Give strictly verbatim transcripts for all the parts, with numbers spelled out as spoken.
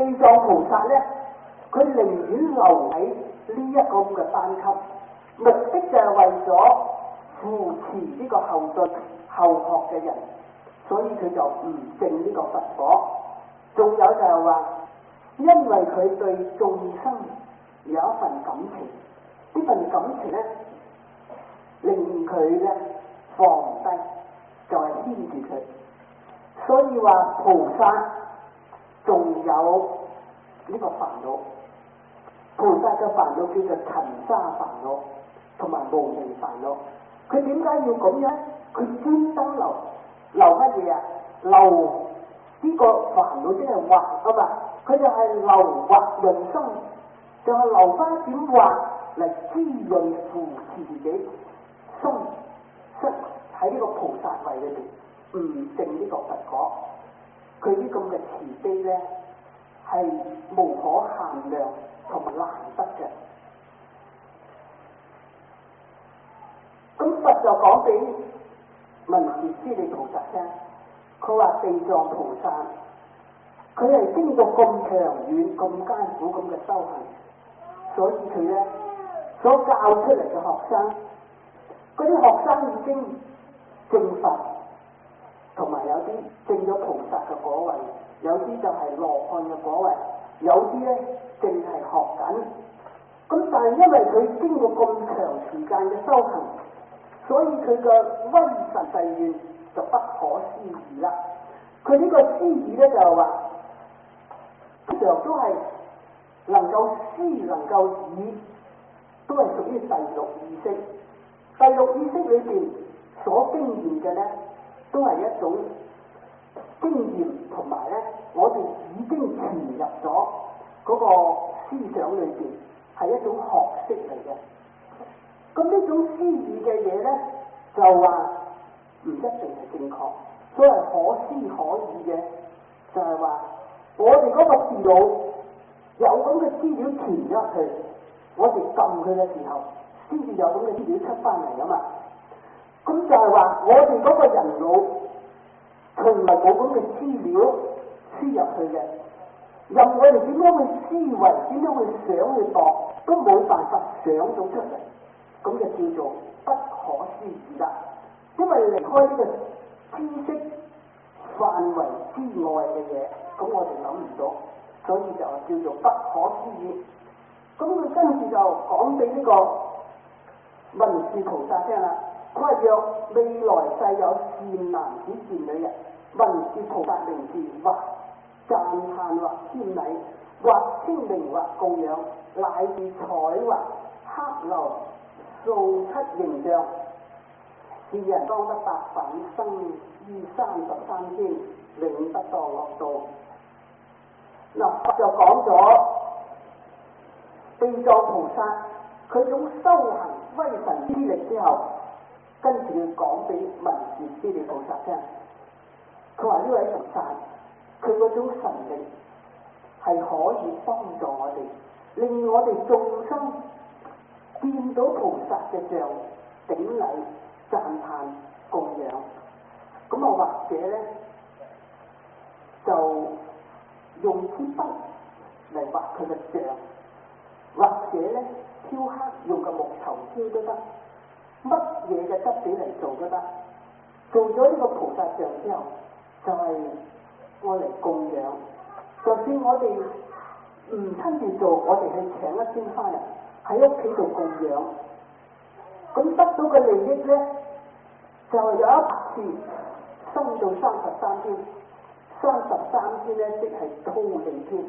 地藏菩薩咧，佢寧願留喺呢一個咁嘅班級，目的就係為咗扶持呢個後進後學嘅人，所以佢就唔證呢個佛果。仲有就係話，因為佢對眾生有一份感情，呢份感情咧令佢咧放唔低，就係牽住佢。所以話菩薩仲有呢個煩惱，菩薩嘅煩惱叫做塵沙煩惱同埋無明煩惱。佢點解要咁樣？佢專登留留乜嘢啊？留呢個煩惱即係惑啊嘛，佢就係留惑潤心，就係、是、留翻一點惑嚟滋潤扶持自己心，失喺呢個菩薩位裏邊唔證呢個佛果。佢呢咁嘅慈悲咧係無可限量同埋難得嘅。咁佛就講俾文殊師利菩薩聽，佢話地藏菩薩佢係經過咁長遠、咁艱苦咁嘅修行，所以佢咧所教出嚟嘅學生，嗰啲學生已經證佛，同埋有啲證咗菩薩嘅果位，有啲就係羅漢嘅果位，有啲咧淨係學緊。咁但係因為佢經過咁長時間嘅修行，所以佢嘅威神誓願就不可思議啦。佢呢個思議咧就係話，通常都係能夠思能夠議，都係屬於第六意識。第六意識裏邊所經驗嘅咧，都係一種經驗，同埋咧我哋已經潛入咗嗰個思想裏邊，係一種學識嚟嘅。咁呢種思議嘅嘢咧，就話唔一定係正確。所謂可思可議嘅，就係話我哋嗰個電腦有咁嘅資料傳咗去，我哋撳佢嘅時候，先至有咁嘅資料出翻嚟啊嘛。咁就係話我哋嗰個人腦從來冇咁嘅資料輸入去嘅，任我哋點樣去思維，點樣去想去度，都冇辦法想到出嚟，咁就叫做不可思議啦。因為離開呢個知識範圍之外嘅嘢，咁我哋諗唔到，所以就叫做不可思議。咁佢跟住就講俾呢個文殊菩薩聽啦。佢話若未來世有善男子善女人，文殊菩薩名字或讚歎或瞻禮或清明或供養，乃至彩或刻鏤素漆形象，是人當得百返生於三十三天，永不墮惡道。嗱，佛就講咗地藏菩薩佢種修行威神之力之後，跟住佢講俾文殊師利菩薩聽，佢話呢位菩薩佢嗰種神力係可以幫助我哋，令我哋眾生見到菩薩嘅像，頂禮讚歎供養。咁啊或者咧就用支筆嚟畫佢嘅像，或者咧雕刻用個木頭雕都得，乜嘢嘅質地嚟做都得。做咗呢個菩薩像之後，就係我嚟供養。就算我哋唔親自做，我哋去請一尊翻嚟喺屋企度供養，咁得到嘅利益咧，就係有一百次生到三十三天，三十三天咧即係忉利天。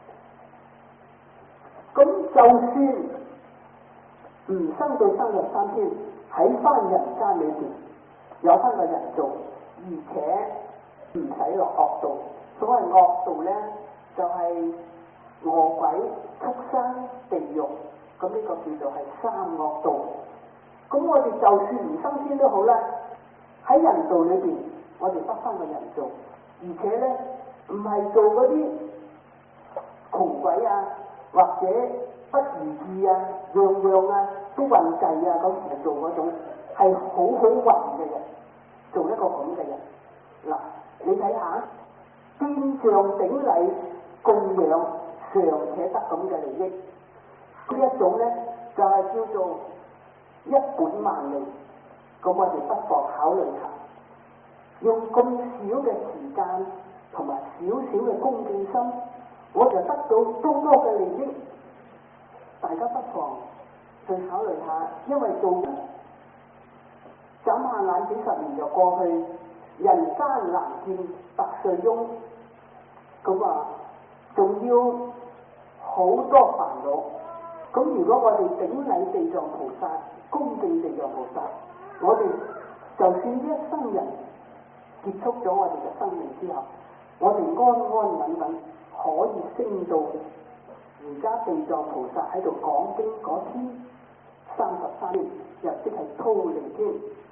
咁就算唔生到三十三天，喺翻人間裏邊有翻個人做，而且唔使落惡道。所謂惡道咧，就係、是、餓鬼、畜生、地獄，咁呢個叫做係三惡道。咁我哋就算唔生天都好啦，喺人道裏邊，我哋得翻個人做，而且咧唔係做嗰啲窮鬼啊，或者不如意啊，樣樣啊都運滯啊咁嚟做嗰種，係好好運嘅人，做一個咁嘅人。嗱，你睇下，變像頂禮供養尚且得咁嘅利益，呢一種咧就係、是、叫做一本萬利。咁我哋不妨考慮下，用咁少嘅時間同埋少少嘅恭敬心，我就得到多多嘅利益。大家不妨去考慮下，因為做人眨下眼幾十年就過去，人間難見百歲翁，咁啊仲要好多煩惱。咁如果我哋頂禮地藏菩薩，恭敬地藏菩薩，我哋就算呢一生人結束咗我哋嘅生命之後，我哋安安穩穩可以升到而家地藏菩薩喺度講經嗰天三十三年，又即係忉利天。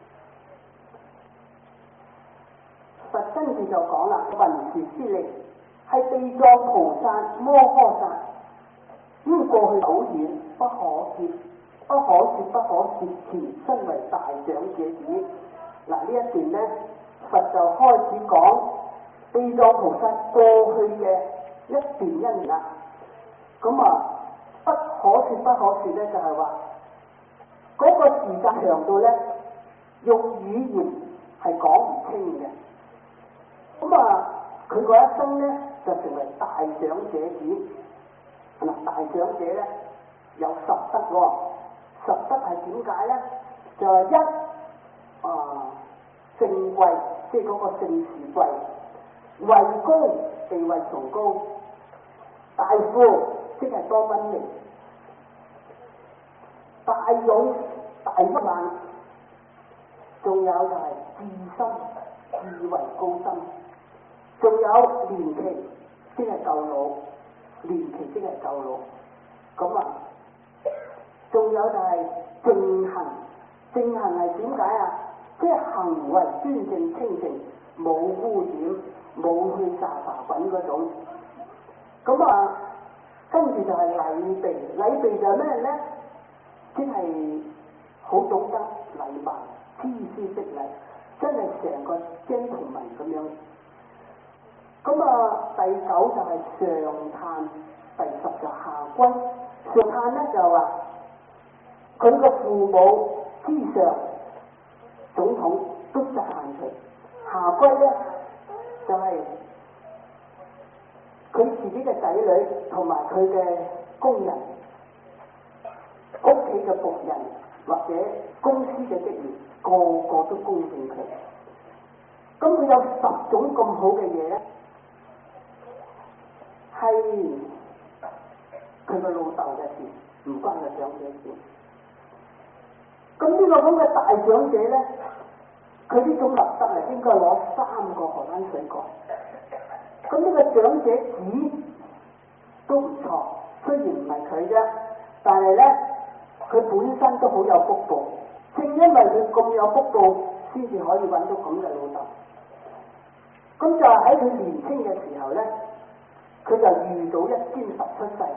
佛跟住就講啦，文殊師利係地藏菩薩摩訶薩，因過去久遠，不可説，不可説不可説前身為大長者子。嗱呢一段呢，佛就開始講地藏菩薩過去嘅一段因緣啦。咁啊，不可説不可説咧，就係話嗰個時間長到咧，用語言係講唔清嘅。咁啊，佢嗰一生咧就成為大長者子。嗱，大長者咧有十德喎、哦，十德係點解咧？就係、是、一啊姓貴，即係嗰個姓氏貴；位高，地位崇高；大富，即係多蚊明；大勇，大威猛；仲有就係智深，智慧高深；仲有年期，即係夠老。年期即係夠老，咁啊，仲有就係正行，正行係點解啊？即係行為端正清淨，冇污點，冇去雜雜滾嗰種。咁啊，跟住就係禮備，禮備就係咩咧？即係好懂得禮貌，知書識禮，真係成個 gentleman 咁樣。咁啊，第九就係上嘆，第十就下歸。上嘆咧就話佢個父母之上總統都讚佢，下歸咧就係、是、佢自己嘅仔女同埋佢嘅工人、屋企嘅僕人或者公司嘅職員，個個都恭敬佢。咁佢有十種咁好嘅嘢咧，係佢個老豆嘅事，唔關個長者事。咁呢個咁嘅大長者咧，佢呢種立德係應該攞三個荷蘭水果。咁呢個長者子都唔錯，雖然唔係佢啫，但係咧佢本身都好有福報。正因為佢咁有福報，先至可以揾到咁嘅老豆。咁就係喺佢年輕嘅時候咧，佢就遇到一尊佛出世。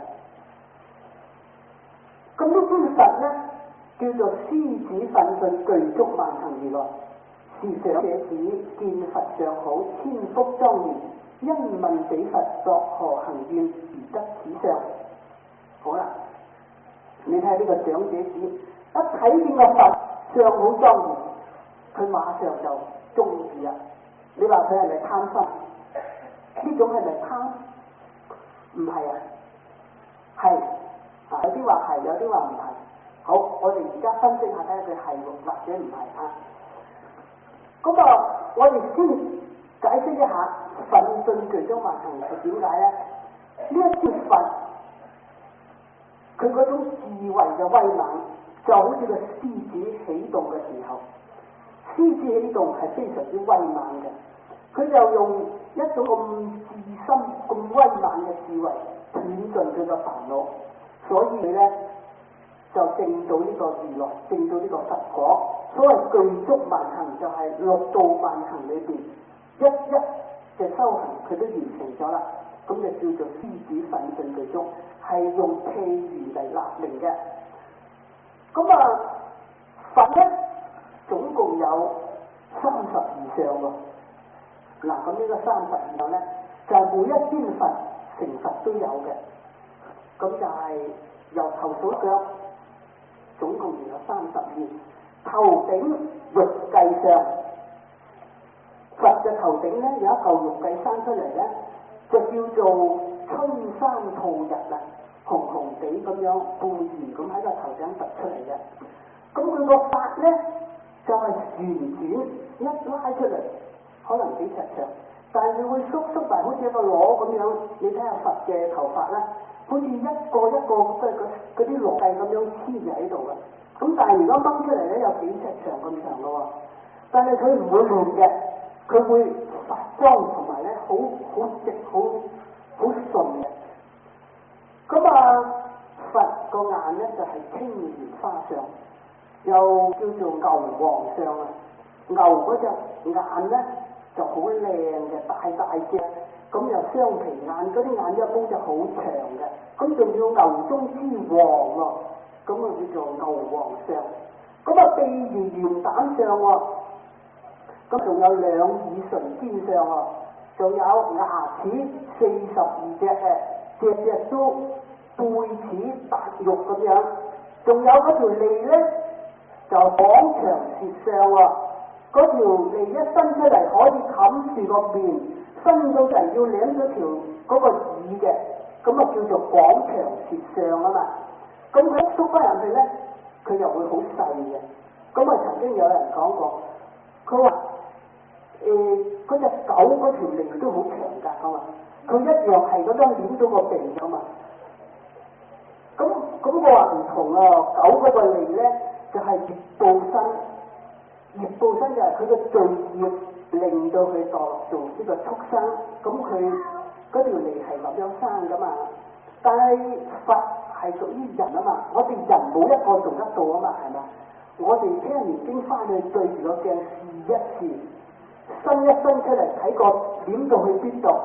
咁呢尊佛咧叫做獅子奮迅具足萬行如來，是長者子見佛像好，千福莊嚴，因問彼佛作何行願而得此相。好啦，你睇下呢個長者子一睇見個佛像好莊嚴，佢馬上就中意啦。你話佢係咪貪心？呢種係咪貪？唔係啊，係啊，有啲話係，有啲話唔係。好，我哋而家分析下睇下佢係或者唔係啊。咁啊，我哋先解釋一下奮迅具足萬行係點解咧？呢一尊佛，佢嗰種智慧嘅威猛，就好似個獅子起動嘅時候。獅子起動係非常之威猛嘅，佢就用一種咁自深、咁威猛嘅智慧斷盡佢嘅煩惱，所以咧就證到呢個如來，證到呢個佛果。所謂具足萬行，就係六度萬行裏邊一一嘅修行，佢都完成咗啦。咁就叫做獅子奮迅具足，係用譬喻嚟立名嘅。咁啊，佛咧總共有三十二相喎。嗱，咁呢個三十二相咧，就係、每一尊佛成佛都有嘅。咁就係由頭數腳，總共有三十二。頭頂玉髻上，佛嘅頭頂咧有一嚿玉髻生出嚟咧，就叫做春山吐日啦，紅紅地咁樣半圓咁喺個頭頂突出嚟嘅。咁佢個髮咧就係、是、旋轉一拉出嚟，可能幾尺長，但係佢會縮縮埋好似一個螺咁樣。你睇下佛嘅頭髮啦，好似一個一個即係嗰啲螺髻咁樣黐住喺度嘅。咁但係如果掹出嚟咧，有幾尺長咁長嘅喎。但係佢唔會亂嘅，佢會發光同埋咧好好直好好順嘅。咁啊，佛個眼咧就係、是、青蓮花相，又叫做牛黃相啊。牛嗰隻眼咧就好靚嘅，大大隻，咁又雙皮眼，嗰啲眼一煲就好長嘅，咁仲要牛中之黃喎。咁啊叫做牛黃相，咁啊鼻如圓蛋相喎，咁仲有兩耳垂肩相喎，仲有牙齒四十二隻嘅，隻隻都背齒白肉咁樣，仲有嗰條脷咧就廣長舌相喎，嗰條脷一伸出嚟可以冚住個面，伸到就要舐咗條嗰個耳嘅，咁啊叫做廣長舌相啊嘛。咁佢一縮翻入去咧，佢又會好細嘅。咁啊曾經有人講過，佢話誒嗰隻狗嗰條脷都好長㗎，佢話佢一樣係嗰張攣到個鼻㗎嘛。咁咁我話唔同啊，狗嗰個脷咧就係業報身，業報身就係佢個罪業令到佢墮落做呢個畜生，咁佢嗰條脷係咁樣生㗎嘛。但係佛係屬於人啊嘛，我哋人冇一個做得到啊嘛，係嘛？我哋聽完經翻去對住個鏡試一試，伸一伸出嚟睇個點到去邊度。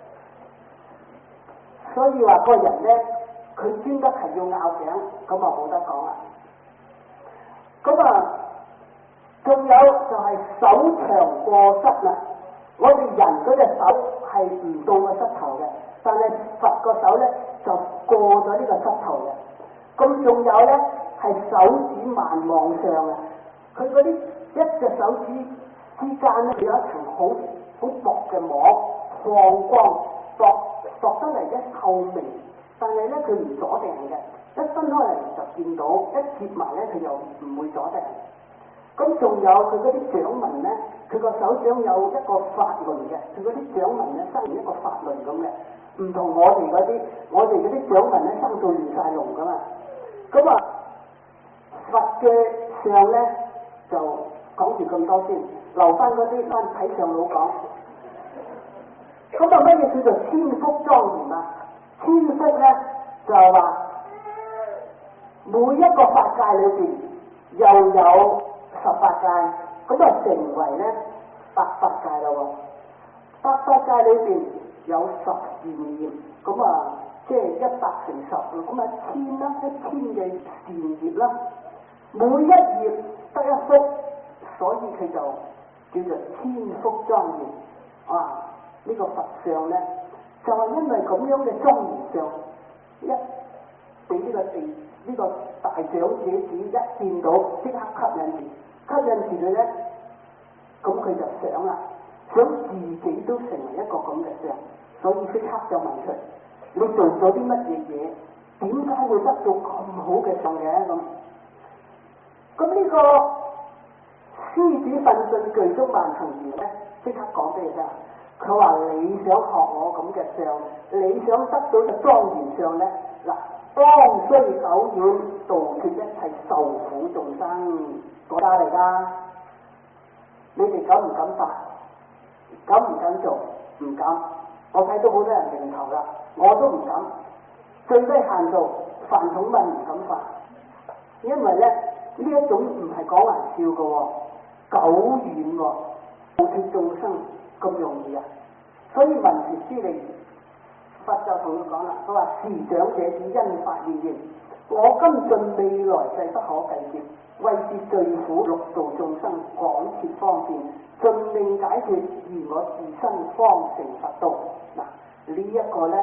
所以話個人咧，佢專得係要拗頸，咁啊冇得講啦。咁啊，仲有就係手長過膝啦。我哋人嗰隻手係唔到個膝頭嘅，但係佛個手咧就過咗呢個膝頭嘅。咁仲有咧係手指萬望相啊！佢嗰啲一隻手指之間咧有一層好好薄嘅膜，放光，薄薄得嚟一透明，但係咧佢唔阻埞嘅，一分開嚟就見到，一接埋咧佢又唔會阻埞。咁仲有佢嗰啲掌紋咧，佢個手掌有一個法輪嘅，佢嗰啲掌紋咧生成一個法輪咁嘅，唔同我哋嗰啲，我哋嗰啲掌紋咧生到亂晒龍噶嘛。咁啊，佛嘅相咧就講住咁多先，留翻嗰啲翻睇相佬講。咁啊乜嘢叫做千福莊嚴啊？千福咧就係話每一個法界裏邊又有十八界，咁啊成為咧百法界咯喎。百法界裏邊有十善業，咁啊即係一百乘十，咁啊千啦，一千嘅善業啦。每一業得一福，所以佢就叫做千福莊嚴。啊，呢、這個佛像咧，就係、是、因為咁樣嘅莊嚴相，一俾呢個地呢、這個大長者子一見到，即刻吸引住。吸引住佢咧，咁佢就想啦，想自己都成為一個咁嘅相，所以即刻就問佢：你做咗啲乜嘢嘢？點解會得到咁好嘅相嘅？咁咁呢個獅子奮進具足萬行賢咧，即刻講俾你聽。佢話：你想學我咁嘅相，你想得到嘅莊嚴相咧，嗱，當須久遠，度脫一切受苦眾生。國家嚟噶，你哋敢唔敢發？敢唔敢做？唔敢。我睇到好多人認頭啦，我都唔敢。最低限度，飯桶問唔敢發，因為咧呢一種唔係講玩笑嘅喎，久遠喎，度脫眾生咁容易啊！所以文殊師利佛就同佢講啦，佢話：時長者子因法現現，我今盡未來世不可計劫。為是罪苦六道眾生廣設方便，盡令解脫，而我自身方成佛道。嗱，呢一個咧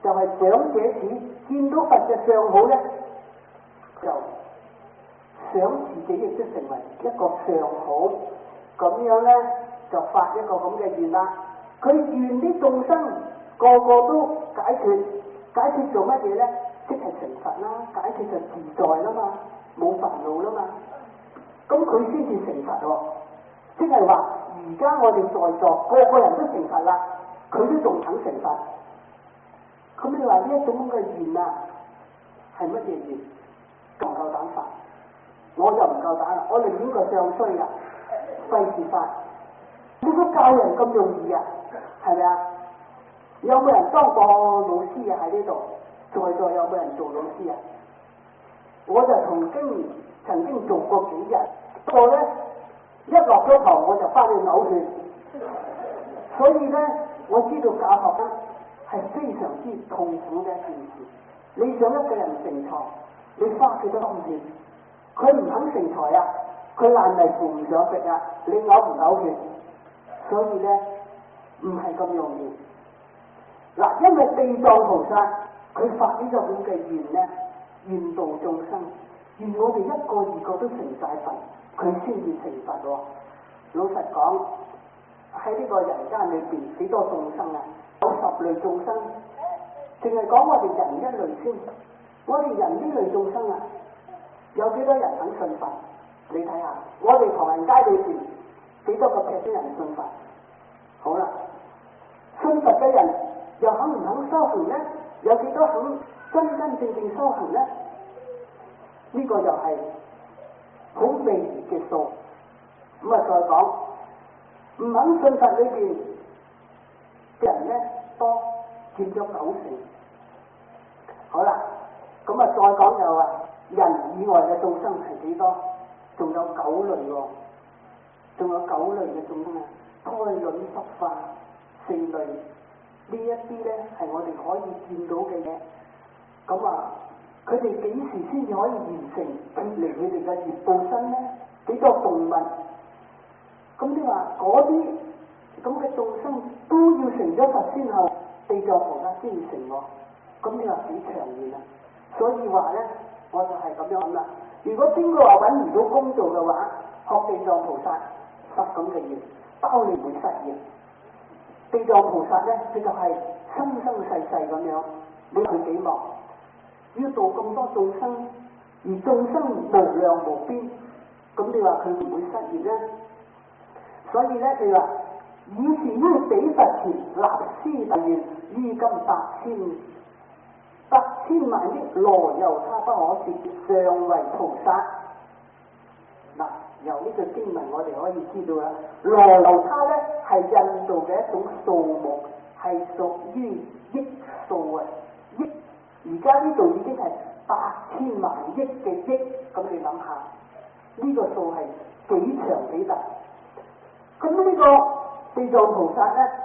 就係、是、長者子見到佛嘅相好咧，就想自己亦都成為一個相好，咁樣咧就發一個咁嘅願啦。佢願啲眾生個個都解脫，解脫做乜嘢咧？即係成佛啦，解脫就自在啦嘛，冇煩惱啦嘛。咁佢先至成佛喎，即係話而家我哋在座個個人都成佛啦，佢都仲肯成佛。咁你話呢一種咁嘅願啊，係乜嘢願？夠唔夠膽發？我就唔夠膽啦，我寧願個相衰啊，費事發。你估教人咁容易啊？係咪啊？有冇人當過老師啊？喺呢度，在座有冇人做老師啊？我就曾經曾經做過幾日，不過咧一落咗堂我就翻去嘔血，所以咧我知道教學咧係非常之痛苦嘅一件事。你想一個人成才，你花幾多心血？佢唔肯成才啊，佢爛泥扶唔上壁啊，你嘔唔嘔血？所以咧唔係咁容易。嗱，因為地藏菩薩佢發呢個咁嘅願咧，願度眾生，願我哋一個二個都成晒佛，佢先至成佛喎。老實講，喺呢個人間裏邊幾多眾生啊？有十類眾生，淨係講我哋人一類先。我哋人呢類眾生啊，有幾多人肯信佛？你睇下，我哋唐人街裏邊幾多個 percent 人信佛？好啦，信佛嘅人又肯唔肯修行呢？有幾多肯真真正正修行呢？呢、這個又係好微嘅數。咁啊，再講唔肯信佛裏邊嘅人呢，多佔咗九成。好啦，咁啊，再講就話人以外嘅眾生係幾多？仲有九類喎、哦，仲有九類嘅眾生啊，胎卵濕化四類，呢一啲咧係我哋可以見到嘅嘢。咁啊，佢哋幾時先至可以完成脫離佢哋嘅業報身咧？幾多動物？咁你話嗰啲咁嘅眾生都要成咗佛先後，地藏菩薩先至成喎。咁你話幾長遠啊？所以話咧，我就係咁樣諗啦。如果邊個話揾唔到工做嘅話，學地藏菩薩發咁嘅願，包你唔會失業。地藏菩薩咧，佢就係生生世世咁樣，你佢幾忙，要度咁多眾生，而眾生無量無邊，咁你話佢唔會失業咧？所以咧，佢話以是於彼佛前立施大願，於今百千百千萬億羅由他不可說，尚為菩薩。嗱，由呢句經文我哋可以知道啦，羅由他咧係印度嘅一種數目，係屬於億數啊！億而家呢度已經係百千萬億嘅億，咁你諗下，呢、這個數係幾長幾大？咁呢個地藏菩薩咧，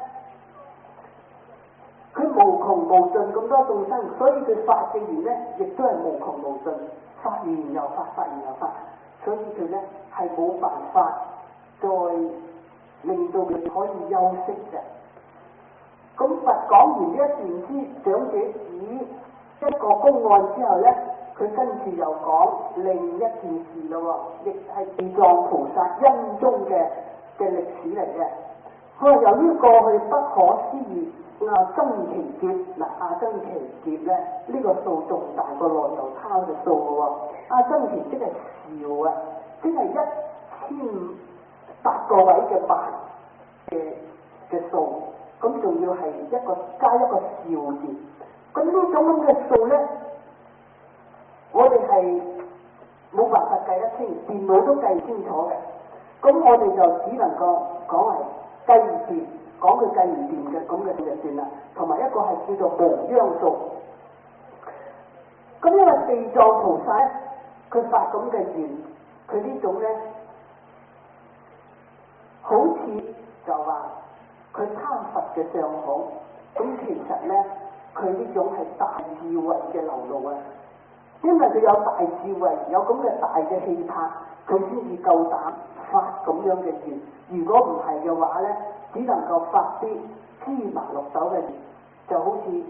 佢無窮無盡咁多眾生，所以佢發嘅願咧，亦都係無窮無盡，發完又發，發完又發，所以佢咧係冇辦法再令到佢可以休息嘅。咁佛講完呢一段之長者子一個公案之後咧，佢跟住又講另一件事咯，亦係地藏菩薩因中嘅嘅歷史嚟嘅。佢話由於過去不可思議阿僧祇劫，嗱阿僧祇劫咧呢、這個數仲大過羅由他嘅數嘅喎。阿僧祇即係兆啊，即係一千八個位嘅萬嘅嘅數，咁仲要係一個加一個兆字。咁呢種咁嘅數咧，我哋係冇辦法計得清，電腦都計唔清楚嘅。咁我哋就只能夠講係計唔掂，講佢計唔掂嘅咁嘅就算啦。同埋一個係叫做無央數。咁因為地藏菩薩咧，佢發咁嘅願，佢呢種咧，好似就話佢貪佛嘅相好。咁其實咧，佢呢種係大智慧嘅流露啊！因為佢有大智慧，有咁嘅大嘅氣魄，佢先至夠膽發咁樣嘅願。如果唔係嘅話咧，只能夠發啲芝麻綠豆嘅願，就好似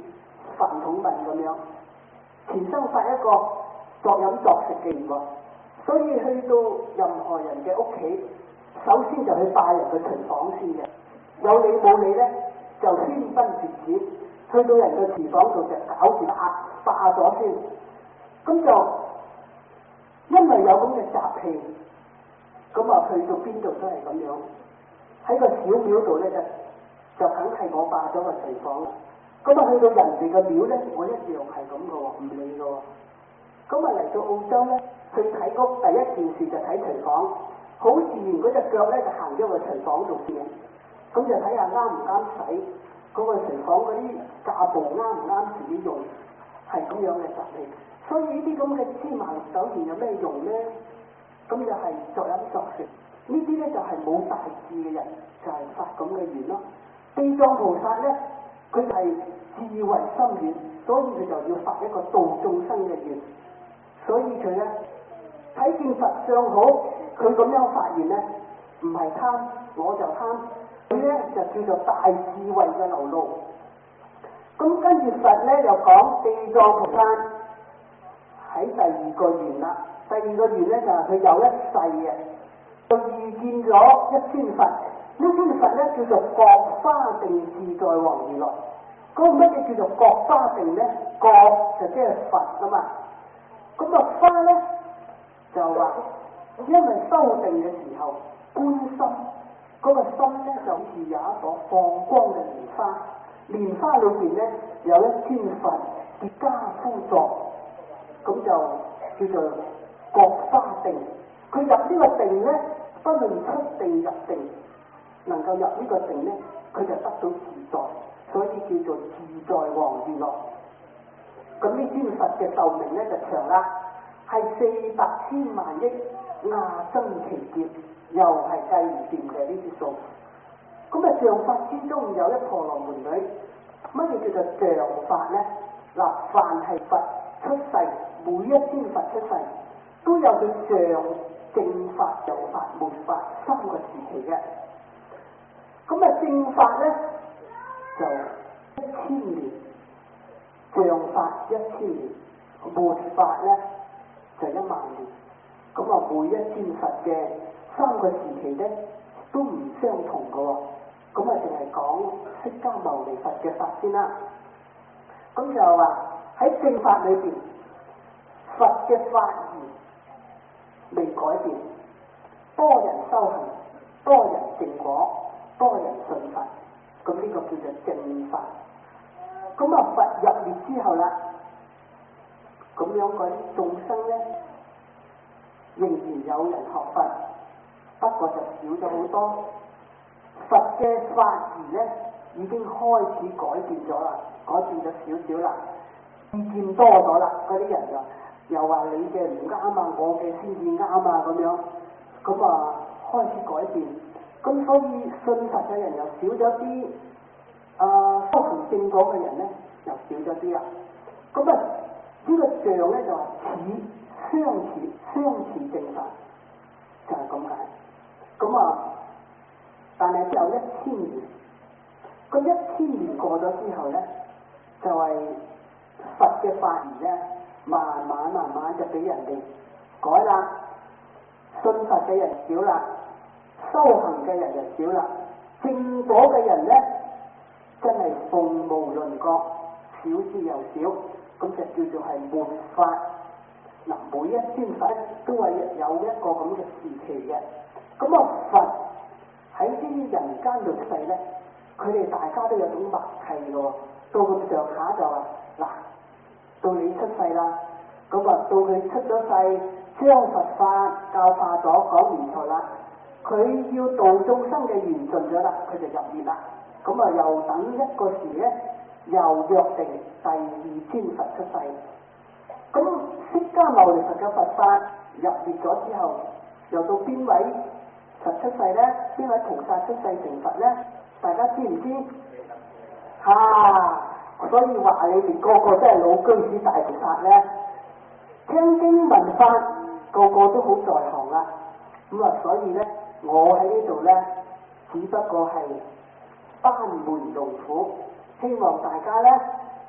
飯桶問咁樣，前生發一個作飲作食嘅人喎，所以去到任何人嘅屋企，首先就去霸人嘅廚房先嘅，有理冇理咧就喧賓奪主，去到人嘅廚房度就搞住霸霸咗先，咁就因為有咁嘅習氣，咁啊去到邊度都係咁樣，喺個小廟度咧就就梗係我霸咗個廚房。咁啊去到人哋嘅廟咧，我一樣係咁嘅喎，唔理嘅喎。咁啊嚟到澳洲咧，去睇屋第一件事就睇廚房，好自然嗰隻腳咧就行咗個廚房度先，咁就睇下啱唔啱使，嗰個廚房嗰啲架步啱唔啱自己用，係咁樣嘅習氣。所以呢啲咁嘅芝麻綠豆莧有咩用咧？咁就係作飲作食，呢啲咧就係冇大志嘅人，就係發咁嘅願咯。地藏菩薩咧，佢係智慧深遠，所以佢就要發一個度眾生嘅願。所以佢咧睇見佛相好，佢咁樣發願咧，唔係貪，我就貪，佢咧就叫做大智慧嘅流露。咁跟住佛咧又講地藏菩薩喺第二個願啦，第二個願咧就係佢有一世嘅，就遇見咗一尊佛，呢尊佛咧叫做覺華定自在王如來。嗰個乜嘢叫做覺華定咧？覺就即係佛啊嘛。咁個花咧就話，因為修定嘅時候觀心，嗰、那個心咧就好似有一朵放光嘅蓮花，蓮花裏邊咧有一尊佛結跏趺坐，咁就叫做覺華定。佢入呢個定咧，不論出定入定，能夠入呢個定咧，佢就得到自在，所以叫做自在王如來。咁呢尊佛嘅壽命咧就長啦，係四百千萬億亞僧祇劫，又係計唔掂嘅呢啲數。咁啊，像法之中有一婆羅門女，乜嘢叫做像法咧？嗱，凡係佛出世，每一尊佛出世都有佢像正法、像法、末法三個時期嘅。咁啊，正法咧就一千年。像法一千年，末法咧就一萬年。咁啊，每一尊佛嘅三個時期咧都唔相同嘅喎。咁啊，淨係講釋迦牟尼佛嘅法先啦。咁就話喺正法裏邊，佛嘅法義未改變，多人修行，多人證果，多人信佛。咁呢個叫做正法。咁啊，佛入滅之後啦，咁樣嗰啲眾生咧，仍然有人學佛，不過就少咗好多。佛嘅法義咧，已經開始改變咗啦，改變咗少少啦，意見多咗啦，嗰啲人就又話你嘅唔啱啊，我嘅先至啱啊咁樣，咁啊開始改變，咁所以信佛嘅人又少咗啲。啊，修行正果嘅人咧又少咗啲啦。咁啊，呢個像咧就話似相似相似正法，就係咁解。咁啊，但係之後一千年，咁一千年過咗之後咧，就係、是、佛嘅法義咧，慢慢慢慢就俾人哋改啦。信佛嘅人少啦，修行嘅人就少啦，正果嘅人咧。真係鳳毛麟角，少之又少，咁就叫做係末法。嗱，每一尊佛都係有一個咁嘅時期嘅。咁啊，佛喺呢啲人間度世咧，佢哋大家都有種默契嘅喎。到咁上下就話嗱，到你出世啦，咁啊到佢出咗世，將佛法教化咗，講完錯啦，佢要度眾生嘅緣盡咗啦，佢就入滅啦。咁啊，又等一個時咧，又約定第二尊佛出世。咁釋迦牟尼佛嘅佛法入滅咗之後，又到邊位佛出世咧？邊位菩薩出世成佛咧？大家知唔知？嚇、啊！所以話你哋個個都係老居士大菩薩咧，聽經聞法，個個都好在行啦。咁啊，所以咧，我喺呢度咧，只不過係班門弄斧，希望大家咧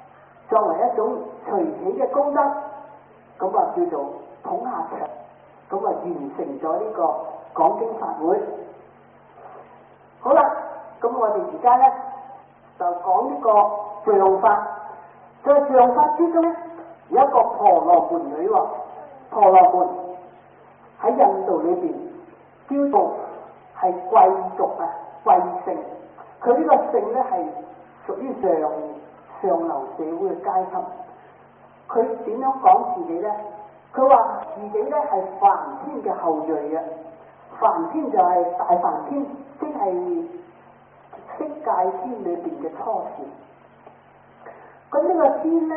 作為一種隨喜嘅功德，咁啊叫做捧下場，咁啊完成咗呢個講經法會。好啦，咁我哋而家咧就講呢個像法。在像法之中咧，有一個婆羅門女喎，婆羅門喺印度裏邊叫做係貴族啊，貴姓。佢呢個姓咧係屬於上上流社會嘅階級。佢點樣講自己咧？佢話自己咧係梵天嘅後裔啊！梵天就係大梵天，即係色界天裏邊嘅初禪。咁呢個天咧，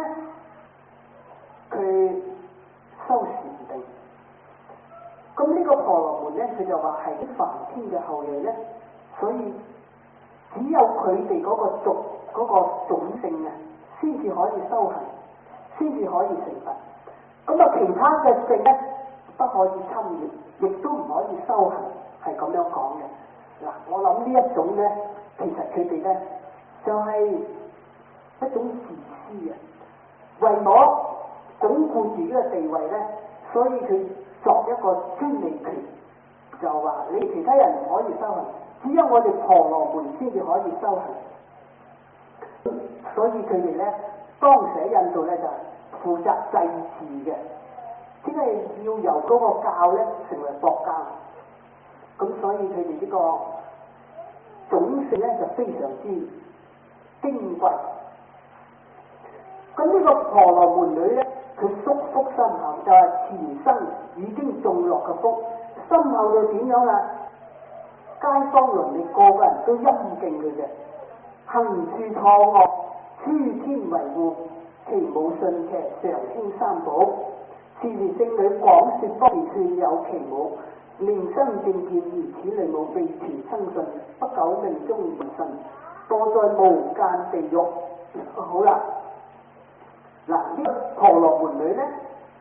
佢修禪定。咁呢個婆羅門咧，佢就話係梵天嘅後裔咧，所以只有佢哋嗰個族嗰、嗰個種姓啊，先至可以修行，先至可以成佛。咁啊，其他嘅姓咧不可以侵越，亦都唔可以修行，係咁樣講嘅。嗱，我諗呢一種咧，其實佢哋咧就係、是、一種自私啊，為咗鞏固自己嘅地位咧，所以佢作一個專利權，就話你其他人唔可以修行，只有我哋婆羅門先至可以修行。所以佢哋咧，當時喺印度咧就係負責祭祀嘅，即係要由嗰個教咧成為國教。咁所以佢哋呢個種姓咧就非常之矜貴。咁呢個婆羅門女咧，佢宿福深厚，就係、是、前生已經種落嘅福，深厚到點樣啊？街坊鄰里個個人都欽敬佢嘅，行處錯惡，諸天維護，其母信騎，常興三寶，是時聖女廣說方便勸有其母，令生正見如此類母，未全生信，不久命中現神，墮在無間地獄。好啦。嗱，呢個婆羅門女咧，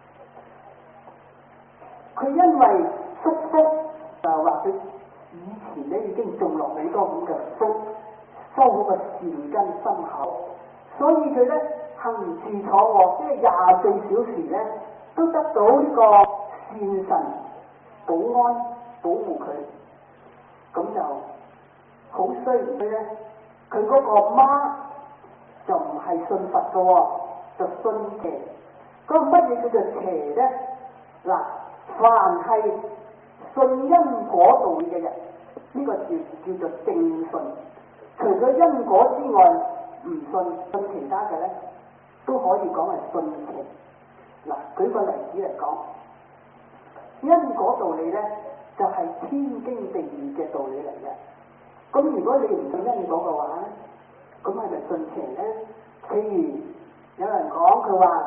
佢因為宿福，就話佢以前咧已經種落好多咁嘅福，修好個善根深厚，所以佢咧行住坐臥，即係廿四小時咧都得到呢個善神保安保護佢，咁就好衰唔衰咧？佢嗰個媽就唔係信佛嘅喎。就信邪，咁乜嘢叫做邪咧？嗱，凡係信因果道理嘅人，呢、這個叫叫做正信。除咗因果之外，唔信信其他嘅咧，都可以講係信邪。嗱，舉個例子嚟講，因果道理咧就係、是、天經地義嘅道理嚟嘅。咁如果你唔信因果嘅話咧，咁係咪信邪咧？譬如有人講佢話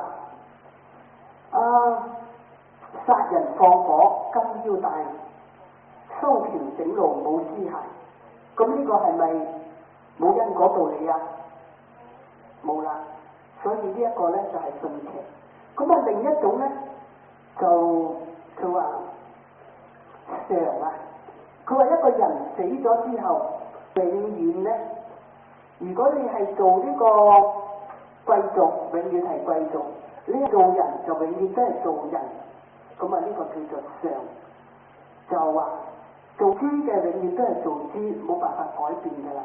啊，殺人放火金腰帶，修橋整路冇屍骸，咁呢個係咪冇因果道理啊？冇啦，所以呢一個咧就係信邪。咁啊另一種咧就佢話常啊，佢話一個人死咗之後，永遠咧，如果你係做呢、這個貴族，永遠係貴族，呢做人就永遠都係做人，咁啊呢個叫做常，就話做豬嘅永遠都係做豬，冇辦法改變噶啦。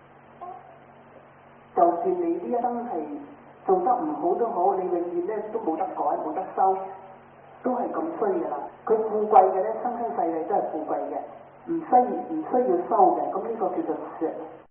就算你呢一生係做得唔好都好，你永遠咧都冇得改冇得收，都係咁衰噶啦。佢富貴嘅咧，生生世世都係富貴嘅，唔需唔需要收嘅，咁呢個叫做常。